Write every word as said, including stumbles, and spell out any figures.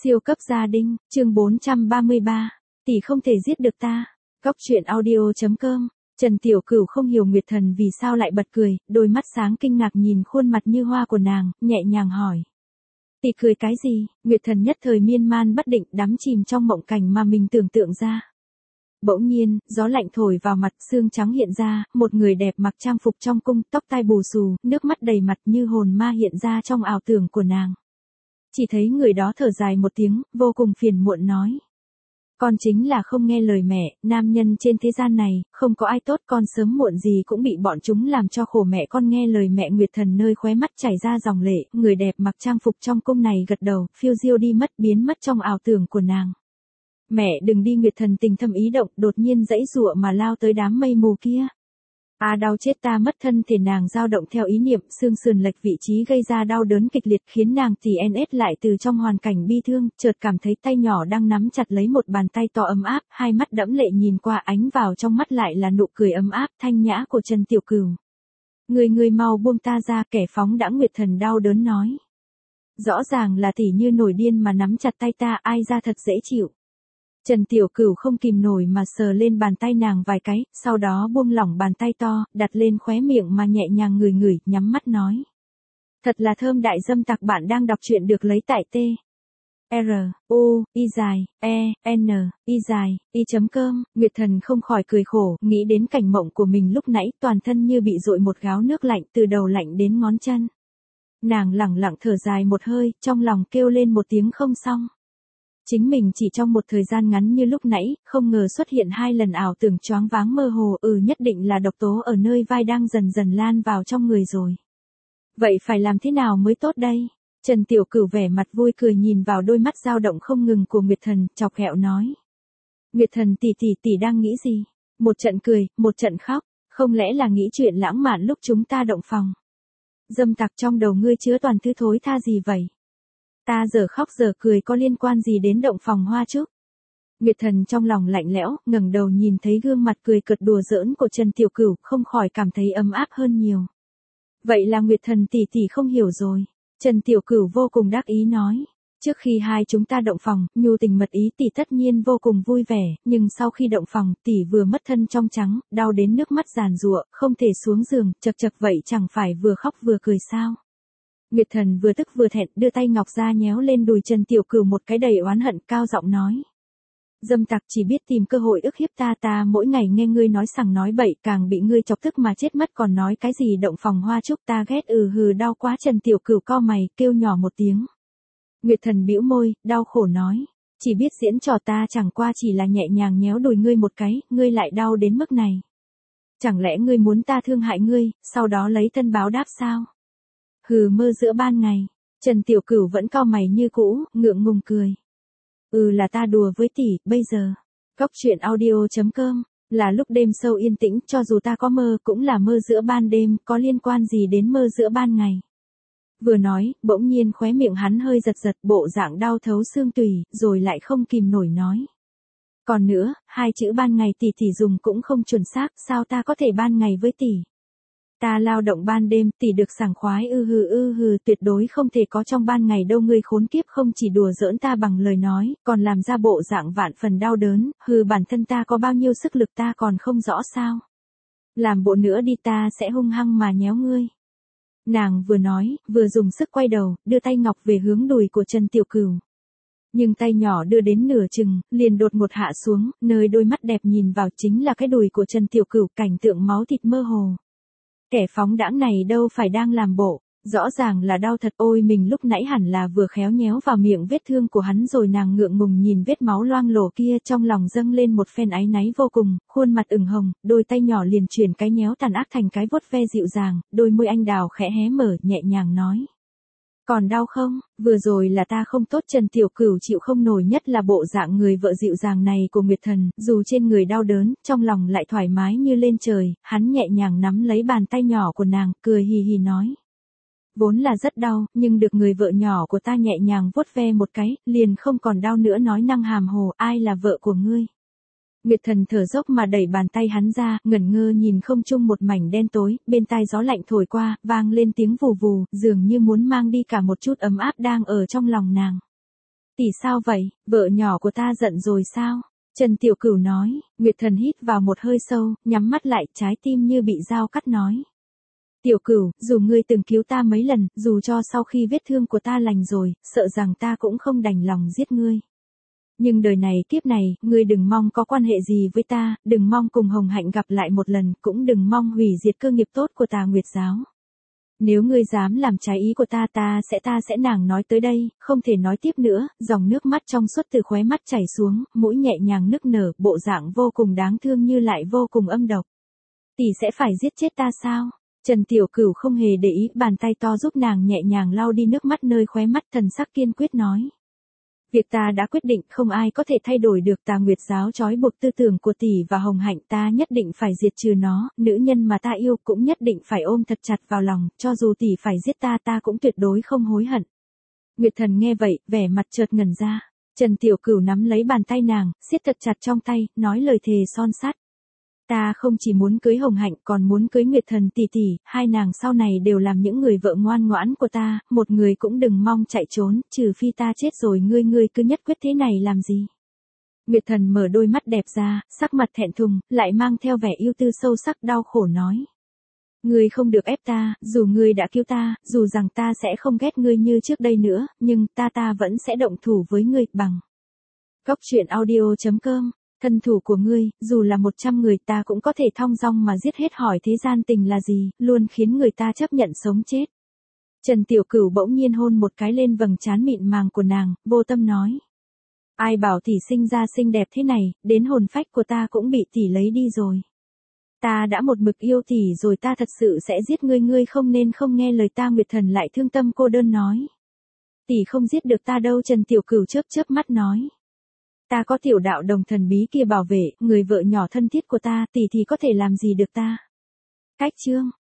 Siêu cấp gia đình, chương bốn trăm ba mươi ba, tỷ không thể giết được ta. Góc truyện audio chấm com. Trần Tiểu Cửu không hiểu Nguyệt Thần vì sao lại bật cười, đôi mắt sáng kinh ngạc nhìn khuôn mặt như hoa của nàng, nhẹ nhàng hỏi. Tỷ cười cái gì? Nguyệt Thần nhất thời miên man bất định, đắm chìm trong mộng cảnh mà mình tưởng tượng ra. Bỗng nhiên, gió lạnh thổi vào mặt, xương trắng hiện ra, một người đẹp mặc trang phục trong cung, tóc tai bù xù, nước mắt đầy mặt như hồn ma hiện ra trong ảo tưởng của nàng. Chỉ thấy người đó thở dài một tiếng, vô cùng phiền muộn nói. Con chính là không nghe lời mẹ, nam nhân trên thế gian này, không có ai tốt, con sớm muộn gì cũng bị bọn chúng làm cho khổ mẹ con nghe lời mẹ. Nguyệt Thần nơi khóe mắt chảy ra dòng lệ, người đẹp mặc trang phục trong cung này gật đầu, phiêu diêu đi mất, biến mất trong ảo tưởng của nàng. Mẹ đừng đi. Nguyệt Thần tình thầm ý động, đột nhiên giãy giụa mà lao tới đám mây mù kia. À đau chết ta mất. Thân thể nàng dao động theo ý niệm, xương sườn lệch vị trí gây ra đau đớn kịch liệt khiến nàng tỉ en ét lại từ trong hoàn cảnh bi thương, chợt cảm thấy tay nhỏ đang nắm chặt lấy một bàn tay to ấm áp, hai mắt đẫm lệ nhìn qua, ánh vào trong mắt lại là nụ cười ấm áp thanh nhã của Trần Tiểu Cửu. Người người mau buông ta ra, kẻ phóng đãng. Nguyệt Thần đau đớn nói. Rõ ràng là tỷ như nổi điên mà nắm chặt tay ta, ai ra thật dễ chịu. Trần Tiểu Cửu không kìm nổi mà sờ lên bàn tay nàng vài cái, sau đó buông lỏng bàn tay to, đặt lên khóe miệng mà nhẹ nhàng ngửi ngửi, nhắm mắt nói. Thật là thơm. Đại dâm tặc, bạn đang đọc truyện được lấy tại T. R, U, I dài, E, N, I dài, I chấm com. Nguyệt Thần không khỏi cười khổ, nghĩ đến cảnh mộng của mình lúc nãy, toàn thân như bị dội một gáo nước lạnh, từ đầu lạnh đến ngón chân. Nàng lẳng lặng thở dài một hơi, trong lòng kêu lên một tiếng không xong. Chính mình chỉ trong một thời gian ngắn như lúc nãy, không ngờ xuất hiện hai lần ảo tưởng choáng váng mơ hồ, ừ nhất định là độc tố ở nơi vai đang dần dần lan vào trong người rồi. Vậy phải làm thế nào mới tốt đây? Trần Tiểu Cửu vẻ mặt vui cười nhìn vào đôi mắt dao động không ngừng của Nguyệt Thần, chọc ghẹo nói. Nguyệt Thần tỷ tỷ tỷ đang nghĩ gì? Một trận cười, một trận khóc, không lẽ là nghĩ chuyện lãng mạn lúc chúng ta động phòng? Dâm tặc, trong đầu ngươi chứa toàn thứ thối tha gì vậy? Ta giờ khóc giờ cười có liên quan gì đến động phòng hoa trúc? Nguyệt Thần trong lòng lạnh lẽo, ngẩng đầu nhìn thấy gương mặt cười cợt đùa giỡn của Trần Tiểu Cửu, không khỏi cảm thấy ấm áp hơn nhiều. Vậy là Nguyệt Thần tỷ tỷ không hiểu rồi. Trần Tiểu Cửu vô cùng đắc ý nói. Trước khi hai chúng ta động phòng, nhu tình mật ý, tỷ tất nhiên vô cùng vui vẻ, nhưng sau khi động phòng, tỷ vừa mất thân trong trắng, đau đến nước mắt giàn giụa, không thể xuống giường, chật chật vậy chẳng phải vừa khóc vừa cười sao? Nguyệt Thần vừa tức vừa thẹn, đưa tay ngọc ra nhéo lên đùi Trần Tiểu Cửu một cái đầy oán hận, cao giọng nói. Dâm tặc, chỉ biết tìm cơ hội ức hiếp ta, ta mỗi ngày nghe ngươi nói sằng nói bậy, càng bị ngươi chọc tức mà chết mất, còn nói cái gì động phòng hoa trúc, ta ghét. Ừ hừ, đau quá. Trần Tiểu Cửu cau mày, kêu nhỏ một tiếng. Nguyệt Thần bĩu môi, đau khổ nói. Chỉ biết diễn trò, ta chẳng qua chỉ là nhẹ nhàng nhéo đùi ngươi một cái, ngươi lại đau đến mức này. Chẳng lẽ ngươi muốn ta thương hại ngươi, sau đó lấy thân báo đáp sao? Hừ, mơ giữa ban ngày. Trần Tiểu Cửu vẫn cau mày như cũ, ngượng ngùng cười. Ừ là ta đùa với tỷ, bây giờ. Góc truyện audio chấm com. Là lúc đêm sâu yên tĩnh, cho dù ta có mơ, cũng là mơ giữa ban đêm, có liên quan gì đến mơ giữa ban ngày. Vừa nói, bỗng nhiên khóe miệng hắn hơi giật giật, bộ dạng đau thấu xương tủy, rồi lại không kìm nổi nói. Còn nữa, hai chữ ban ngày tỷ tỷ dùng cũng không chuẩn xác, sao ta có thể ban ngày với tỷ? Ta lao động ban đêm, tỷ được sảng khoái. Ư hừ ư hừ, tuyệt đối không thể có trong ban ngày đâu. Ngươi khốn kiếp, không chỉ đùa giỡn ta bằng lời nói, còn làm ra bộ dạng vạn phần đau đớn. Hừ, bản thân ta có bao nhiêu sức lực ta còn không rõ sao? Làm bộ nữa đi, ta sẽ hung hăng mà nhéo ngươi. Nàng vừa nói, vừa dùng sức quay đầu, đưa tay ngọc về hướng đùi của Trần Tiểu Cửu. Nhưng tay nhỏ đưa đến nửa chừng, liền đột ngột hạ xuống, nơi đôi mắt đẹp nhìn vào chính là cái đùi của Trần Tiểu Cửu, cảnh tượng máu thịt mơ hồ. Kẻ phóng đãng này đâu phải đang làm bộ, rõ ràng là đau thật. Ôi, mình lúc nãy hẳn là vừa khéo nhéo vào miệng vết thương của hắn rồi. Nàng ngượng ngùng nhìn vết máu loang lổ kia, trong lòng dâng lên một phen áy náy vô cùng, khuôn mặt ửng hồng, đôi tay nhỏ liền chuyển cái nhéo tàn ác thành cái vuốt ve dịu dàng, đôi môi anh đào khẽ hé mở, nhẹ nhàng nói. Còn đau không? Vừa rồi là ta không tốt. Trần Tiểu Cửu chịu không nổi, nhất là bộ dạng người vợ dịu dàng này của Nguyệt Thần, dù trên người đau đớn, trong lòng lại thoải mái như lên trời. Hắn nhẹ nhàng nắm lấy bàn tay nhỏ của nàng, cười hì hì nói. Vốn là rất đau, nhưng được người vợ nhỏ của ta nhẹ nhàng vuốt ve một cái, liền không còn đau nữa. Nói năng hàm hồ, ai là vợ của ngươi? Nguyệt Thần thở dốc mà đẩy bàn tay hắn ra, ngẩn ngơ nhìn không trung một mảnh đen tối, bên tai gió lạnh thổi qua, vang lên tiếng vù vù, dường như muốn mang đi cả một chút ấm áp đang ở trong lòng nàng. Tỷ sao vậy, vợ nhỏ của ta giận rồi sao? Trần Tiểu Cửu nói, Nguyệt Thần hít vào một hơi sâu, nhắm mắt lại, trái tim như bị dao cắt nói. Tiểu Cửu, dù ngươi từng cứu ta mấy lần, dù cho sau khi vết thương của ta lành rồi, sợ rằng ta cũng không đành lòng giết ngươi. Nhưng đời này kiếp này, ngươi đừng mong có quan hệ gì với ta, đừng mong cùng Hồng Hạnh gặp lại một lần, cũng đừng mong hủy diệt cơ nghiệp tốt của Tà Nguyệt giáo. Nếu ngươi dám làm trái ý của ta ta sẽ ta sẽ nàng nói tới đây, không thể nói tiếp nữa, dòng nước mắt trong suốt từ khóe mắt chảy xuống, mũi nhẹ nhàng nức nở, bộ dạng vô cùng đáng thương như lại vô cùng âm độc. Tỷ sẽ phải giết chết ta sao? Trần Tiểu Cửu không hề để ý, bàn tay to giúp nàng nhẹ nhàng lau đi nước mắt nơi khóe mắt, thần sắc kiên quyết nói. Việc ta đã quyết định, không ai có thể thay đổi được. Tà Nguyệt giáo trói buộc tư tưởng của tỷ và Hồng Hạnh, ta nhất định phải diệt trừ nó, nữ nhân mà ta yêu cũng nhất định phải ôm thật chặt vào lòng, cho dù tỷ phải giết ta ta cũng tuyệt đối không hối hận. Nguyệt Thần nghe vậy, vẻ mặt chợt ngẩn ra. Trần Tiểu Cửu nắm lấy bàn tay nàng, siết thật chặt trong tay, nói lời thề son sắt. Ta không chỉ muốn cưới Hồng Hạnh, còn muốn cưới Nguyệt Thần tỷ tỷ, hai nàng sau này đều làm những người vợ ngoan ngoãn của ta, một người cũng đừng mong chạy trốn, trừ phi ta chết rồi ngươi ngươi cứ nhất quyết thế này làm gì. Nguyệt Thần mở đôi mắt đẹp ra, sắc mặt thẹn thùng, lại mang theo vẻ yêu tư sâu sắc đau khổ nói. Ngươi không được ép ta, dù ngươi đã cứu ta, dù rằng ta sẽ không ghét ngươi như trước đây nữa, nhưng ta ta vẫn sẽ động thủ với ngươi, bằng. Góc truyện audio chấm com. Thân thủ của ngươi, dù là một trăm người ta cũng có thể thong dong mà giết hết, hỏi thế gian tình là gì, luôn khiến người ta chấp nhận sống chết. Trần Tiểu Cửu bỗng nhiên hôn một cái lên vầng trán mịn màng của nàng, vô tâm nói. Ai bảo tỷ sinh ra xinh đẹp thế này, đến hồn phách của ta cũng bị tỷ lấy đi rồi. Ta đã một mực yêu tỷ rồi, ta thật sự sẽ giết ngươi, ngươi không nên không nghe lời ta. Nguyệt Thần lại thương tâm cô đơn nói. Tỷ không giết được ta đâu. Trần Tiểu Cửu chớp chớp mắt nói. Ta có tiểu đạo đồng thần bí kia bảo vệ, người vợ nhỏ thân thiết của ta, tỷ thì có thể làm gì được ta. Cách chương